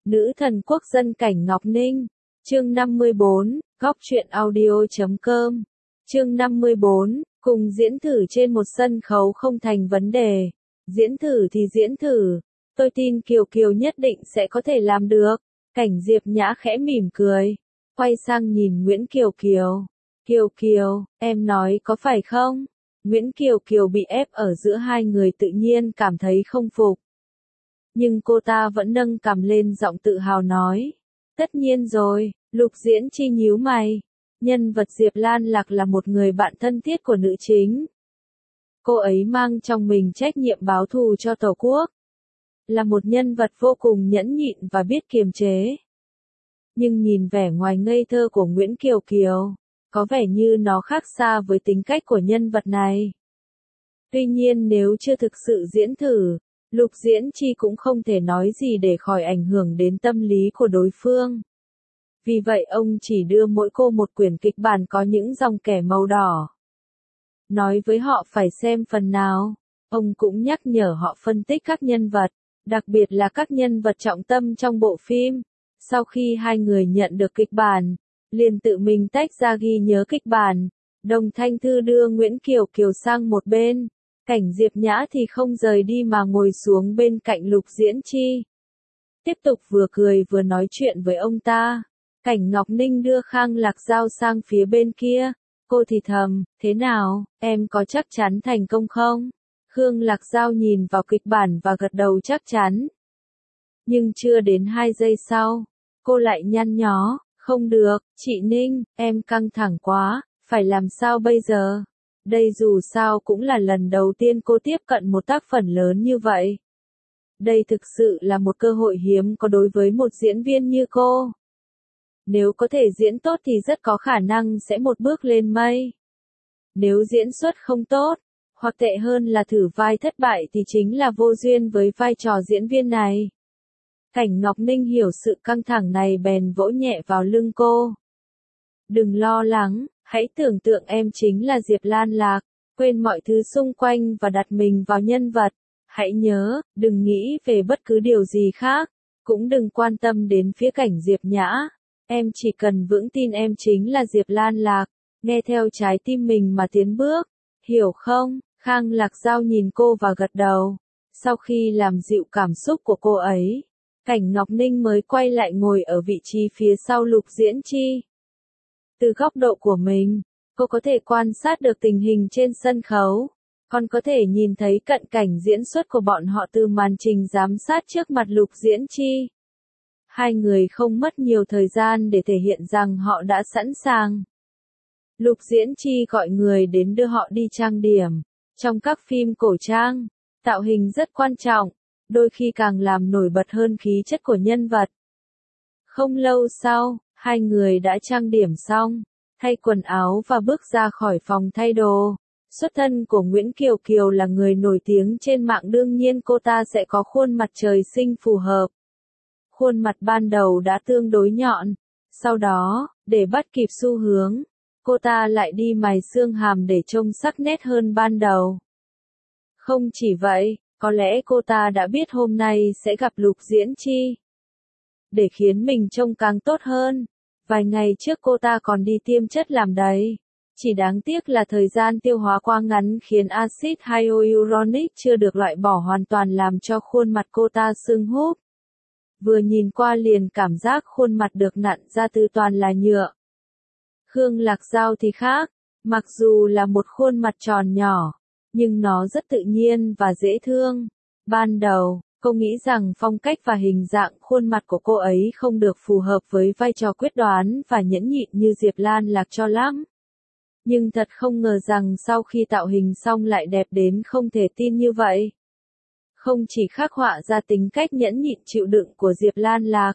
Nữ thần quốc dân Cảnh Ngọc Ninh. Chương 54, góc truyện audio.com. Chương 54, cùng diễn thử trên một sân khấu không thành vấn đề. Diễn thử thì diễn thử, tôi tin Kiều Kiều nhất định sẽ có thể làm được. Cảnh Diệp Nhã khẽ mỉm cười, quay sang nhìn Nguyễn Kiều Kiều. Kiều Kiều, em nói có phải không? Nguyễn Kiều Kiều bị ép ở giữa hai người tự nhiên cảm thấy không phục. Nhưng cô ta vẫn nâng cằm lên giọng tự hào nói. Tất nhiên rồi, Lục Diễn Chi nhíu mày. Nhân vật Diệp Lan Lạc là một người bạn thân thiết của nữ chính. Cô ấy mang trong mình trách nhiệm báo thù cho Tổ quốc. Là một nhân vật vô cùng nhẫn nhịn và biết kiềm chế. Nhưng nhìn vẻ ngoài ngây thơ của Nguyễn Kiều Kiều, có vẻ như nó khác xa với tính cách của nhân vật này. Tuy nhiên nếu chưa thực sự diễn thử, Lục Diễn Chi cũng không thể nói gì để khỏi ảnh hưởng đến tâm lý của đối phương. Vì vậy ông chỉ đưa mỗi cô một quyển kịch bản có những dòng kẻ màu đỏ. Nói với họ phải xem phần nào. Ông cũng nhắc nhở họ phân tích các nhân vật, đặc biệt là các nhân vật trọng tâm trong bộ phim. Sau khi hai người nhận được kịch bản, liền tự mình tách ra ghi nhớ kịch bản. Đồng Thanh Thư đưa Nguyễn Kiều Kiều sang một bên. Cảnh Diệp Nhã thì không rời đi mà ngồi xuống bên cạnh Lục Diễn Chi. Tiếp tục vừa cười vừa nói chuyện với ông ta. Cảnh Ngọc Ninh đưa Khang Lạc Giao sang phía bên kia. Cô thì thầm, thế nào, em có chắc chắn thành công không? Khương Lạc Giao nhìn vào kịch bản và gật đầu chắc chắn. Nhưng chưa đến 2 giây sau, cô lại nhăn nhó, không được, chị Ninh, em căng thẳng quá, phải làm sao bây giờ? Đây dù sao cũng là lần đầu tiên cô tiếp cận một tác phẩm lớn như vậy. Đây thực sự là một cơ hội hiếm có đối với một diễn viên như cô. Nếu có thể diễn tốt thì rất có khả năng sẽ một bước lên mây. Nếu diễn xuất không tốt, hoặc tệ hơn là thử vai thất bại thì chính là vô duyên với vai trò diễn viên này. Cảnh Ngọc Ninh hiểu sự căng thẳng này bèn vỗ nhẹ vào lưng cô. Đừng lo lắng, hãy tưởng tượng em chính là Diệp Lan Lạc, quên mọi thứ xung quanh và đặt mình vào nhân vật. Hãy nhớ, đừng nghĩ về bất cứ điều gì khác, cũng đừng quan tâm đến phía Cảnh Diệp Nhã. Em chỉ cần vững tin em chính là Diệp Lan Lạc, nghe theo trái tim mình mà tiến bước, hiểu không? Khang Lạc Giao nhìn cô và gật đầu. Sau khi làm dịu cảm xúc của cô ấy, Cảnh Ngọc Ninh mới quay lại ngồi ở vị trí phía sau Lục Diễn Chi. Từ góc độ của mình, cô có thể quan sát được tình hình trên sân khấu, còn có thể nhìn thấy cận cảnh diễn xuất của bọn họ từ màn trình giám sát trước mặt Lục Diễn Chi. Hai người không mất nhiều thời gian để thể hiện rằng họ đã sẵn sàng. Lục Diễn Chi gọi người đến đưa họ đi trang điểm. Trong các phim cổ trang, tạo hình rất quan trọng, đôi khi càng làm nổi bật hơn khí chất của nhân vật. Không lâu sau, hai người đã trang điểm xong, thay quần áo và bước ra khỏi phòng thay đồ. Xuất thân của Nguyễn Kiều Kiều là người nổi tiếng trên mạng, đương nhiên cô ta sẽ có khuôn mặt trời sinh phù hợp. Khuôn mặt ban đầu đã tương đối nhọn, sau đó, để bắt kịp xu hướng, cô ta lại đi mài xương hàm để trông sắc nét hơn ban đầu. Không chỉ vậy, có lẽ cô ta đã biết hôm nay sẽ gặp Lục Diễn Chi. Để khiến mình trông càng tốt hơn, vài ngày trước cô ta còn đi tiêm chất làm đầy. Chỉ đáng tiếc là thời gian tiêu hóa quá ngắn khiến axit hyaluronic chưa được loại bỏ hoàn toàn làm cho khuôn mặt cô ta sưng húp. Vừa nhìn qua liền cảm giác khuôn mặt được nặn ra từ toàn là nhựa. Khương Lạc Giao thì khác, mặc dù là một khuôn mặt tròn nhỏ, nhưng nó rất tự nhiên và dễ thương. Ban đầu, cô nghĩ rằng phong cách và hình dạng khuôn mặt của cô ấy không được phù hợp với vai trò quyết đoán và nhẫn nhịn như Diệp Lan Lạc cho lắm. Nhưng thật không ngờ rằng sau khi tạo hình xong lại đẹp đến không thể tin như vậy. Không chỉ khắc họa ra tính cách nhẫn nhịn chịu đựng của Diệp Lan Lạc,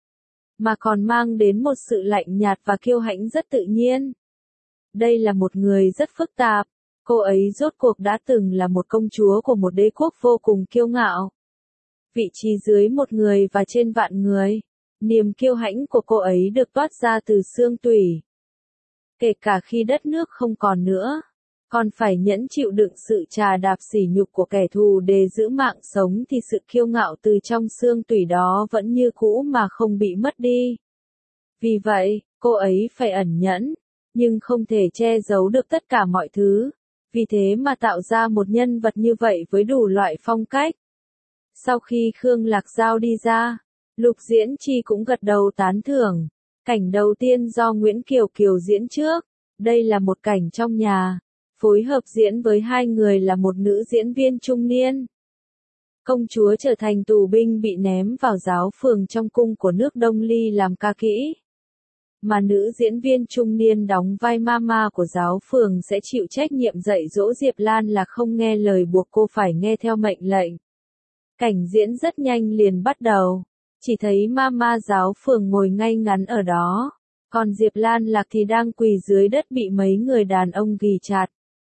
mà còn mang đến một sự lạnh nhạt và kiêu hãnh rất tự nhiên. Đây là một người rất phức tạp, cô ấy rốt cuộc đã từng là một công chúa của một đế quốc vô cùng kiêu ngạo. Vị trí dưới một người và trên vạn người, niềm kiêu hãnh của cô ấy được toát ra từ xương tủy. Kể cả khi đất nước không còn nữa, còn phải nhẫn chịu đựng sự trà đạp sỉ nhục của kẻ thù để giữ mạng sống thì sự kiêu ngạo từ trong xương tủy đó vẫn như cũ mà không bị mất đi. Vì vậy, cô ấy phải ẩn nhẫn, nhưng không thể che giấu được tất cả mọi thứ. Vì thế mà tạo ra một nhân vật như vậy với đủ loại phong cách. Sau khi Khương Lạc Giao đi ra, Lục Diễn Chi cũng gật đầu tán thưởng. Cảnh đầu tiên do Nguyễn Kiều Kiều diễn trước, đây là một cảnh trong nhà, phối hợp diễn với hai người là một nữ diễn viên trung niên. Công chúa trở thành tù binh bị ném vào giáo phường trong cung của nước Đông Ly làm ca kỹ. Mà nữ diễn viên trung niên đóng vai mama của giáo phường sẽ chịu trách nhiệm dạy dỗ Diệp Lan là không nghe lời buộc cô phải nghe theo mệnh lệnh. Cảnh diễn rất nhanh liền bắt đầu. Chỉ thấy mama giáo phường ngồi ngay ngắn ở đó, còn Diệp Lan Lạc thì đang quỳ dưới đất bị mấy người đàn ông ghì chặt.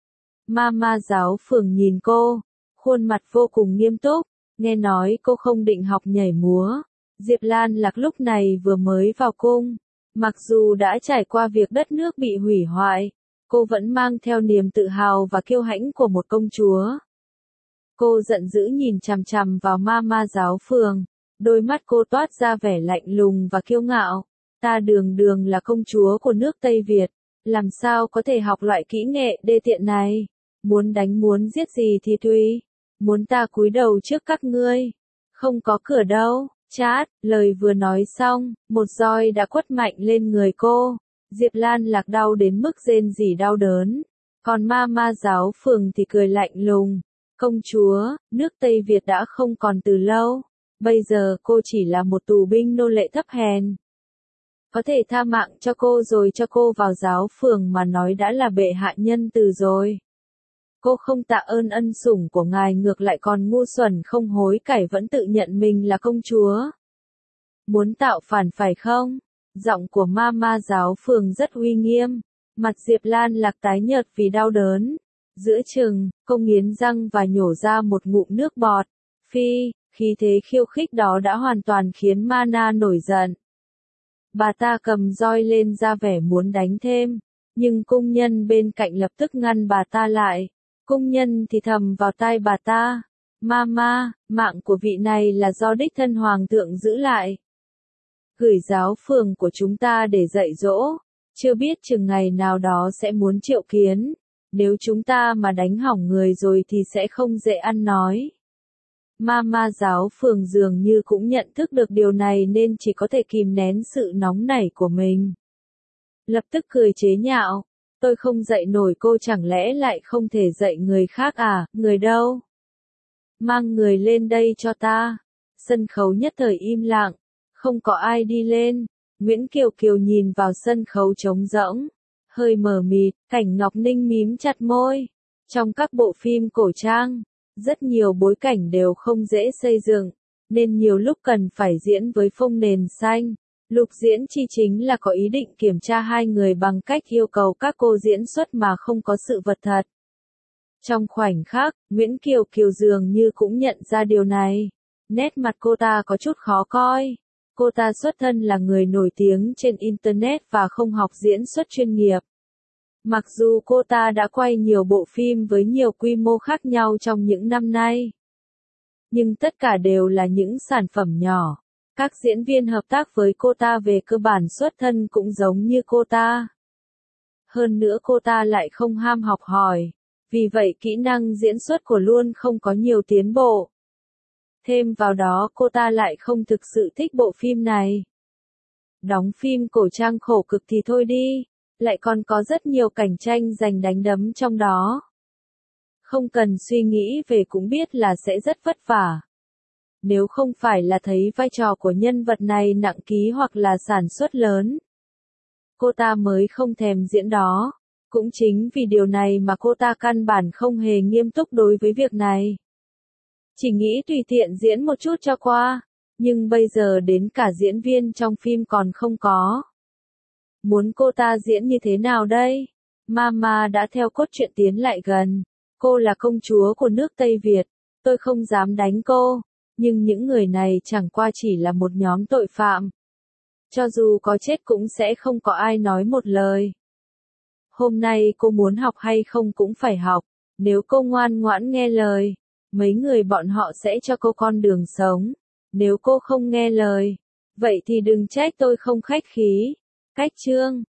Mama giáo phường nhìn cô, khuôn mặt vô cùng nghiêm túc, nghe nói cô không định học nhảy múa. Diệp Lan Lạc lúc này vừa mới vào cung, mặc dù đã trải qua việc đất nước bị hủy hoại, cô vẫn mang theo niềm tự hào và kiêu hãnh của một công chúa. Cô giận dữ nhìn chằm chằm vào mama giáo phường. Đôi mắt cô toát ra vẻ lạnh lùng và kiêu ngạo. Ta đường đường là công chúa của nước Tây Việt, làm sao có thể học loại kỹ nghệ đê tiện này? Muốn đánh muốn giết gì thì tùy, muốn ta cúi đầu trước các ngươi, không có cửa đâu. Chát, lời vừa nói xong, một roi đã quất mạnh lên người cô. Diệp Lan Lạc đau đến mức rên rỉ đau đớn, còn mama giáo phường thì cười lạnh lùng. Công chúa, nước Tây Việt đã không còn từ lâu. Bây giờ cô chỉ là một tù binh nô lệ thấp hèn. Có thể tha mạng cho cô rồi cho cô vào giáo phường mà nói đã là bệ hạ nhân từ rồi. Cô không tạ ơn ân sủng của ngài ngược lại còn ngu xuẩn không hối cải vẫn tự nhận mình là công chúa. Muốn tạo phản phải không? Giọng của mama giáo phường rất uy nghiêm. Mặt Diệp Lan Lạc tái nhợt vì đau đớn. Giữa chừng, cô nghiến răng và nhổ ra một ngụm nước bọt. Phi, khí thế khiêu khích đó đã hoàn toàn khiến Mana nổi giận. Bà ta cầm roi lên ra vẻ muốn đánh thêm, nhưng cung nhân bên cạnh lập tức ngăn bà ta lại. Cung nhân thì thầm vào tai bà ta, Mama, mạng của vị này là do đích thân hoàng thượng giữ lại. Gửi giáo phường của chúng ta để dạy dỗ, chưa biết chừng ngày nào đó sẽ muốn triệu kiến, nếu chúng ta mà đánh hỏng người rồi thì sẽ không dễ ăn nói. Mama giáo phường dường như cũng nhận thức được điều này nên chỉ có thể kìm nén sự nóng nảy của mình. Lập tức cười chế nhạo, tôi không dạy nổi cô chẳng lẽ lại không thể dạy người khác à, người đâu? Mang người lên đây cho ta. Sân khấu nhất thời im lặng, không có ai đi lên. Nguyễn Kiều Kiều nhìn vào sân khấu trống rỗng, hơi mờ mịt. Cảnh Ngọc Ninh mím chặt môi. Trong các bộ phim cổ trang, rất nhiều bối cảnh đều không dễ xây dựng, nên nhiều lúc cần phải diễn với phông nền xanh. Lục Diễn Chi chính là có ý định kiểm tra hai người bằng cách yêu cầu các cô diễn xuất mà không có sự vật thật. Trong khoảnh khắc, Nguyễn Kiều Kiều dường như cũng nhận ra điều này. Nét mặt cô ta có chút khó coi. Cô ta xuất thân là người nổi tiếng trên Internet và không học diễn xuất chuyên nghiệp. Mặc dù cô ta đã quay nhiều bộ phim với nhiều quy mô khác nhau trong những năm nay, nhưng tất cả đều là những sản phẩm nhỏ. Các diễn viên hợp tác với cô ta về cơ bản xuất thân cũng giống như cô ta. Hơn nữa cô ta lại không ham học hỏi, vì vậy kỹ năng diễn xuất của luôn không có nhiều tiến bộ. Thêm vào đó cô ta lại không thực sự thích bộ phim này. Đóng phim cổ trang khổ cực thì thôi đi, lại còn có rất nhiều cảnh tranh giành đánh đấm trong đó. Không cần suy nghĩ về cũng biết là sẽ rất vất vả. Nếu không phải là thấy vai trò của nhân vật này nặng ký hoặc là sản xuất lớn, cô ta mới không thèm diễn đó. Cũng chính vì điều này mà cô ta căn bản không hề nghiêm túc đối với việc này. Chỉ nghĩ tùy tiện diễn một chút cho qua, nhưng bây giờ đến cả diễn viên trong phim còn không có. Muốn cô ta diễn như thế nào đây? Mama đã theo cốt truyện tiến lại gần. Cô là công chúa của nước Tây Việt, tôi không dám đánh cô, nhưng những người này chẳng qua chỉ là một nhóm tội phạm. Cho dù có chết cũng sẽ không có ai nói một lời. Hôm nay cô muốn học hay không cũng phải học, nếu cô ngoan ngoãn nghe lời, mấy người bọn họ sẽ cho cô con đường sống. Nếu cô không nghe lời, vậy thì đừng trách tôi không khách khí. Cách chương